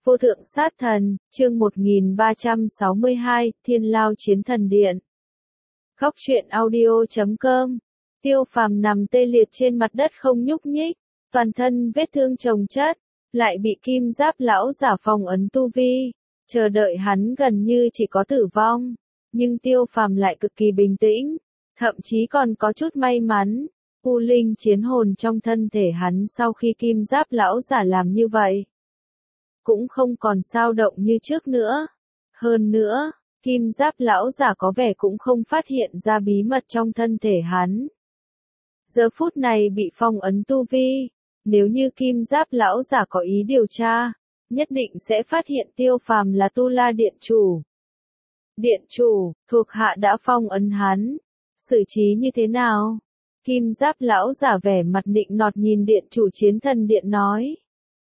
Vô thượng sát thần, chương 1362, Thiên Lao Chiến Thần Điện. Góc truyện audio.com. Tiêu Phàm nằm tê liệt trên mặt đất không nhúc nhích, toàn thân vết thương chồng chất, lại bị kim giáp lão giả phong ấn tu vi, chờ đợi hắn gần như chỉ có tử vong, nhưng Tiêu Phàm lại cực kỳ bình tĩnh, thậm chí còn có chút may mắn. U linh chiến hồn trong thân thể hắn sau khi kim giáp lão giả làm như vậy, cũng không còn dao động như trước nữa. Hơn nữa, kim giáp lão giả có vẻ cũng không phát hiện ra bí mật trong thân thể hắn. Giờ phút này bị phong ấn tu vi, nếu như kim giáp lão giả có ý điều tra, nhất định sẽ phát hiện Tiêu Phàm là Tu La Điện Chủ. Điện Chủ, thuộc hạ đã phong ấn hắn, xử trí như thế nào? Kim giáp lão giả vẻ mặt nịnh nọt nhìn Điện Chủ Chiến Thần Điện nói.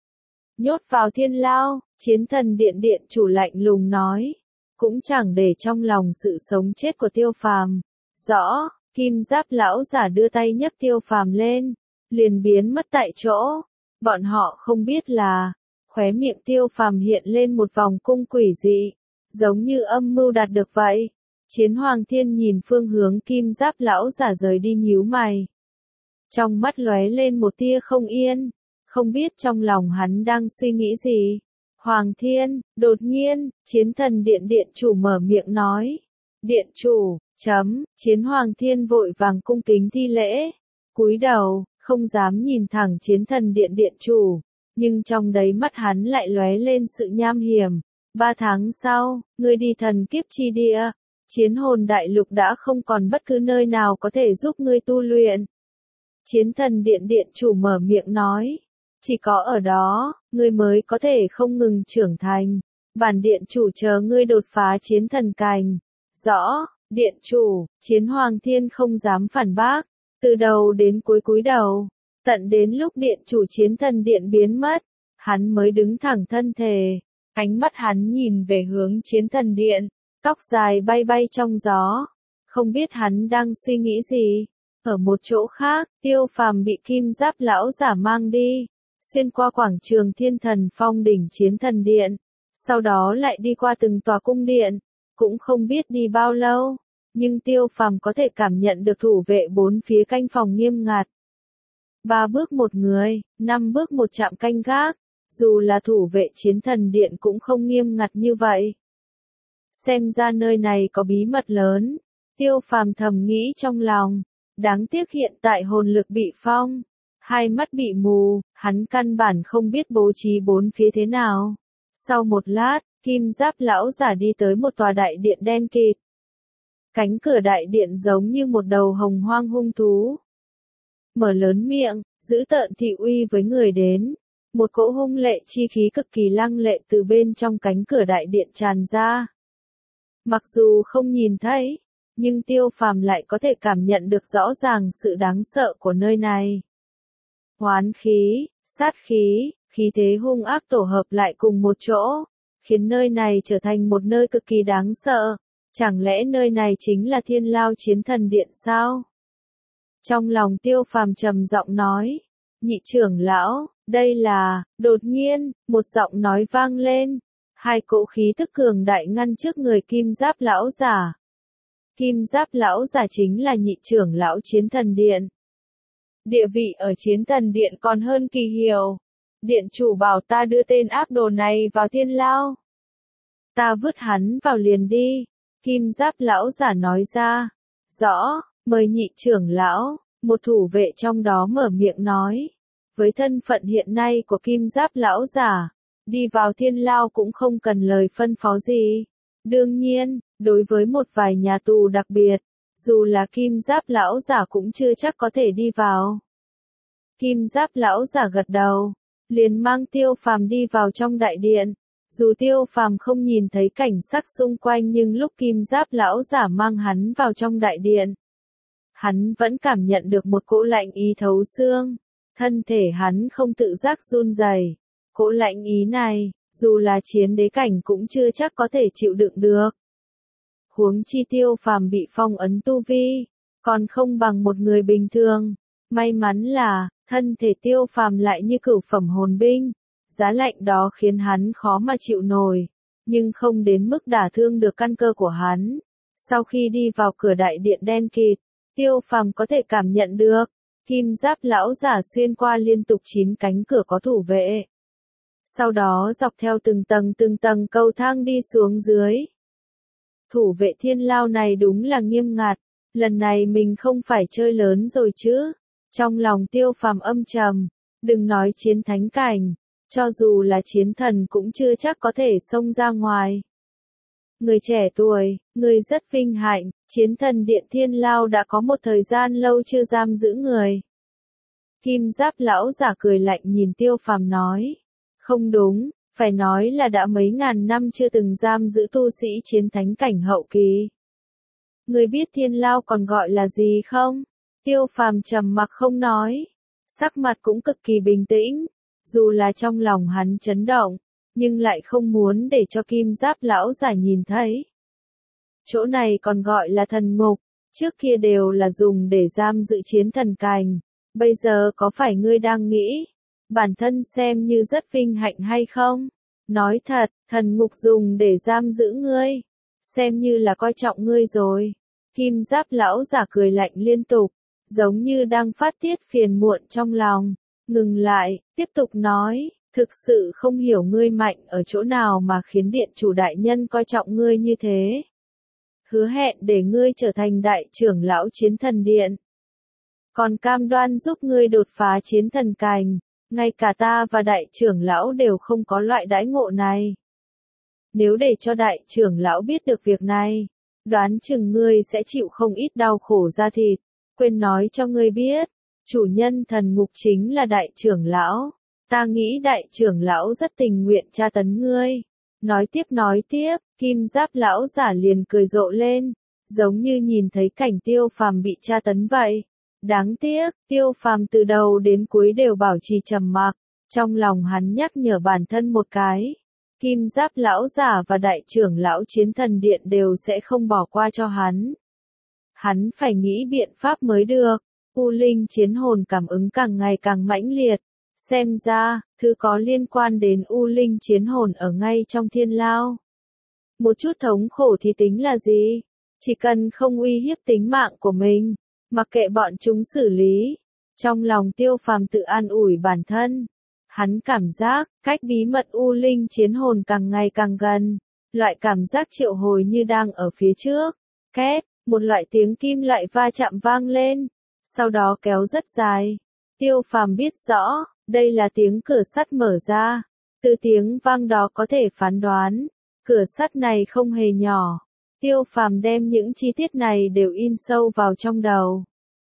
Nhốt vào thiên lao, Chiến Thần Điện Điện Chủ lạnh lùng nói, cũng chẳng để trong lòng sự sống chết của Tiêu Phàm. Rõ, kim giáp lão giả đưa tay nhấc Tiêu Phàm lên, liền biến mất tại chỗ. Bọn họ không biết là, khóe miệng Tiêu Phàm hiện lên một vòng cung quỷ dị, giống như âm mưu đạt được vậy. Chiến Hoàng Thiên nhìn phương hướng kim giáp lão giả rời đi nhíu mày. Trong mắt lóe lên một tia không yên, không biết trong lòng hắn đang suy nghĩ gì. Hoàng Thiên, đột nhiên, Chiến Thần Điện Điện Chủ mở miệng nói. Điện Chủ, Chiến Hoàng Thiên vội vàng cung kính thi lễ, cúi đầu, không dám nhìn thẳng Chiến Thần Điện Điện Chủ, nhưng trong đáy mắt hắn lại lóe lên sự nham hiểm. 3 tháng sau, ngươi đi thần kiếp chi địa, Chiến hồn đại lục đã không còn bất cứ nơi nào có thể giúp ngươi tu luyện. Chiến Thần Điện Điện Chủ mở miệng nói, chỉ có ở đó, ngươi mới có thể không ngừng trưởng thành. Bản Điện Chủ chờ ngươi đột phá chiến thần cảnh. Rõ, Điện Chủ, Chiến Hoàng Thiên không dám phản bác, từ đầu đến cuối cúi đầu, tận đến lúc Điện Chủ Chiến Thần Điện biến mất, hắn mới đứng thẳng thân thể, ánh mắt hắn nhìn về hướng Chiến Thần Điện, tóc dài bay bay trong gió, không biết hắn đang suy nghĩ gì. Ở một chỗ khác, Tiêu Phàm bị kim giáp lão giả mang đi, xuyên qua quảng trường Thiên Thần Phong đỉnh Chiến Thần Điện, sau đó lại đi qua từng tòa cung điện, cũng không biết đi bao lâu, nhưng Tiêu Phàm có thể cảm nhận được thủ vệ bốn phía canh phòng nghiêm ngặt. 3 bước một người, 5 bước một trạm canh gác, dù là thủ vệ Chiến Thần Điện cũng không nghiêm ngặt như vậy. Xem ra nơi này có bí mật lớn, Tiêu Phàm thầm nghĩ trong lòng, đáng tiếc hiện tại hồn lực bị phong. Hai mắt bị mù, hắn căn bản không biết bố trí bốn phía thế nào. Sau một lát, kim giáp lão giả đi tới một tòa đại điện đen kịt. Cánh cửa đại điện giống như một đầu hồng hoang hung thú. Mở lớn miệng, giữ tợn thị uy với người đến. Một cỗ hung lệ chi khí cực kỳ lăng lệ từ bên trong cánh cửa đại điện tràn ra. Mặc dù không nhìn thấy, nhưng Tiêu Phàm lại có thể cảm nhận được rõ ràng sự đáng sợ của nơi này. Hoán khí, sát khí, khí thế hung ác tổ hợp lại cùng một chỗ, khiến nơi này trở thành một nơi cực kỳ đáng sợ. Chẳng lẽ nơi này chính là Thiên Lao Chiến Thần Điện sao? Trong lòng Tiêu Phàm trầm giọng nói, nhị trưởng lão, đây là, đột nhiên, một giọng nói vang lên, hai cỗ khí tức cường đại ngăn trước người kim giáp lão giả. Kim giáp lão giả chính là nhị trưởng lão Chiến Thần Điện. Địa vị ở Chiến Thần Điện còn hơn Kỳ Hiểu. Điện Chủ bảo ta đưa tên ác đồ này vào thiên lao. Ta vứt hắn vào liền đi. Kim giáp lão giả nói ra. Rõ, mời nhị trưởng lão, một thủ vệ trong đó mở miệng nói. Với thân phận hiện nay của kim giáp lão giả, đi vào thiên lao cũng không cần lời phân phó gì. Đương nhiên, đối với một vài nhà tù đặc biệt, dù là kim giáp lão giả cũng chưa chắc có thể đi vào. Kim giáp lão giả gật đầu, liền mang Tiêu Phàm đi vào trong đại điện. Dù Tiêu Phàm không nhìn thấy cảnh sắc xung quanh nhưng lúc kim giáp lão giả mang hắn vào trong đại điện, hắn vẫn cảm nhận được một cỗ lạnh ý thấu xương. Thân thể hắn không tự giác run rẩy. Cỗ lạnh ý này, dù là chiến đế cảnh cũng chưa chắc có thể chịu đựng được. Huống chi Tiêu Phàm bị phong ấn tu vi, còn không bằng một người bình thường. May mắn là, thân thể Tiêu Phàm lại như cửu phẩm hồn binh, Giá lạnh đó khiến hắn khó mà chịu nổi, nhưng không đến mức đả thương được căn cơ của hắn. Sau khi đi vào cửa đại điện đen kịt, Tiêu Phàm có thể cảm nhận được, kim giáp lão giả xuyên qua liên tục 9 cánh cửa có thủ vệ. Sau đó dọc theo từng tầng cầu thang đi xuống dưới. Thủ vệ thiên lao này đúng là nghiêm ngặt, lần này mình không phải chơi lớn rồi chứ. Trong lòng Tiêu Phàm âm trầm, đừng nói chiến thánh cảnh, cho dù là chiến thần cũng chưa chắc có thể xông ra ngoài. Người trẻ tuổi, người rất vinh hạnh, chiến thần điện thiên lao đã có một thời gian lâu chưa giam giữ người. Kim giáp lão giả cười lạnh nhìn Tiêu Phàm nói. Không đúng, phải nói là đã mấy ngàn năm chưa từng giam giữ tu sĩ chiến thánh cảnh hậu kỳ. Người biết thiên lao còn gọi là gì không? Tiêu Phàm trầm mặc không nói, sắc mặt cũng cực kỳ bình tĩnh, dù là trong lòng hắn chấn động, nhưng lại không muốn để cho kim giáp lão giả nhìn thấy. Chỗ này còn gọi là thần ngục, trước kia đều là dùng để giam giữ chiến thần cảnh, bây giờ có phải ngươi đang nghĩ, bản thân xem như rất vinh hạnh hay không? Nói thật, thần ngục dùng để giam giữ ngươi, xem như là coi trọng ngươi rồi. Kim giáp lão giả cười lạnh liên tục, giống như đang phát tiết phiền muộn trong lòng. Ngừng lại, tiếp tục nói, thực sự không hiểu ngươi mạnh ở chỗ nào mà khiến điện chủ đại nhân coi trọng ngươi như thế. Hứa hẹn để ngươi trở thành đại trưởng lão chiến thần điện. Còn cam đoan giúp ngươi đột phá chiến thần cảnh, ngay cả ta và đại trưởng lão đều không có loại đãi ngộ này. Nếu để cho đại trưởng lão biết được việc này, đoán chừng ngươi sẽ chịu không ít đau khổ da thịt. Quên nói cho ngươi biết, chủ nhân thần ngục chính là đại trưởng lão. Ta nghĩ đại trưởng lão rất tình nguyện tra tấn ngươi. Nói tiếp, kim giáp lão giả liền cười rộ lên, giống như nhìn thấy cảnh Tiêu Phàm bị tra tấn vậy. Đáng tiếc, Tiêu Phàm từ đầu đến cuối đều bảo trì trầm mặc, trong lòng hắn nhắc nhở bản thân một cái. Kim giáp lão giả và đại trưởng lão chiến thần điện đều sẽ không bỏ qua cho hắn. Hắn phải nghĩ biện pháp mới được. U linh chiến hồn cảm ứng càng ngày càng mãnh liệt. Xem ra, thứ có liên quan đến U linh chiến hồn ở ngay trong thiên lao. Một chút thống khổ thì tính là gì? Chỉ cần không uy hiếp tính mạng của mình, mặc kệ bọn chúng xử lý. Trong lòng Tiêu Phàm tự an ủi bản thân. Hắn cảm giác, cách bí mật U linh chiến hồn càng ngày càng gần. Loại cảm giác triệu hồi như đang ở phía trước. Két, một loại tiếng kim loại va chạm vang lên. Sau đó kéo rất dài. Tiêu Phàm biết rõ, đây là tiếng cửa sắt mở ra. Từ tiếng vang đó có thể phán đoán, cửa sắt này không hề nhỏ. Tiêu Phàm đem những chi tiết này đều in sâu vào trong đầu.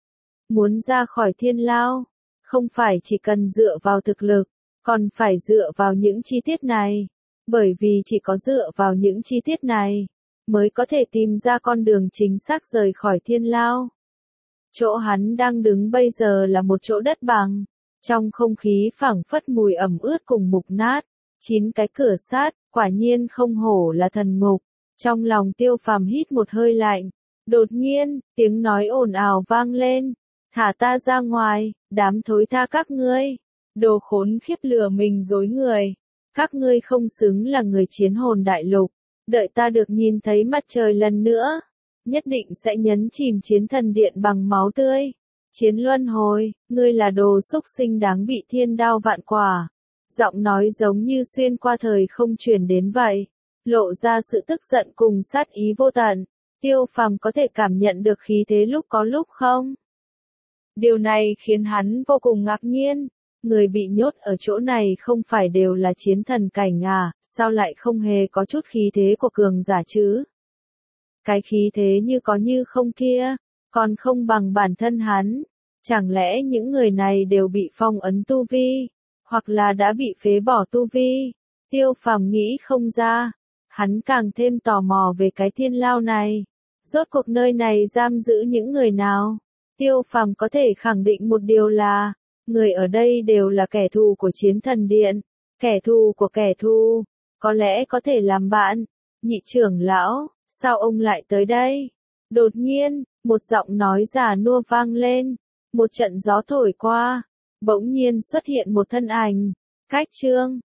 Muốn ra khỏi thiên lao, không phải chỉ cần dựa vào thực lực, còn phải dựa vào những chi tiết này. Bởi vì chỉ có dựa vào những chi tiết này, mới có thể tìm ra con đường chính xác rời khỏi thiên lao. Chỗ hắn đang đứng bây giờ là một chỗ đất bằng, trong không khí phảng phất mùi ẩm ướt cùng mục nát, 9 cái cửa sắt, quả nhiên không hổ là thần ngục. Trong lòng Tiêu Phàm hít một hơi lạnh, đột nhiên, tiếng nói ồn ào vang lên, thả ta ra ngoài, đám thối tha các ngươi, đồ khốn khiếp lừa mình dối người, các ngươi không xứng là người chiến hồn đại lục, đợi ta được nhìn thấy mặt trời lần nữa. Nhất định sẽ nhấn chìm chiến thần điện bằng máu tươi. Chiến luân hồi, ngươi là đồ xúc sinh đáng bị thiên đao vạn quả. Giọng nói giống như xuyên qua thời không truyền đến vậy, lộ ra sự tức giận cùng sát ý vô tận. Tiêu Phàm có thể cảm nhận được khí thế lúc có lúc không? Điều này khiến hắn vô cùng ngạc nhiên. Người bị nhốt ở chỗ này không phải đều là chiến thần cảnh à, sao lại không hề có chút khí thế của cường giả chứ? Cái khí thế như có như không kia, còn không bằng bản thân hắn. Chẳng lẽ những người này đều bị phong ấn tu vi, hoặc là đã bị phế bỏ tu vi? Tiêu Phàm nghĩ không ra, hắn càng thêm tò mò về cái thiên lao này. Rốt cuộc nơi này giam giữ những người nào? Tiêu Phàm có thể khẳng định một điều là, người ở đây đều là kẻ thù của chiến thần điện, kẻ thù của kẻ thù, có lẽ có thể làm bạn. Nhị trưởng lão, sao ông lại tới đây? Đột nhiên, một giọng nói già nua vang lên, một trận gió thổi qua, bỗng nhiên xuất hiện một thân ảnh, cách chương,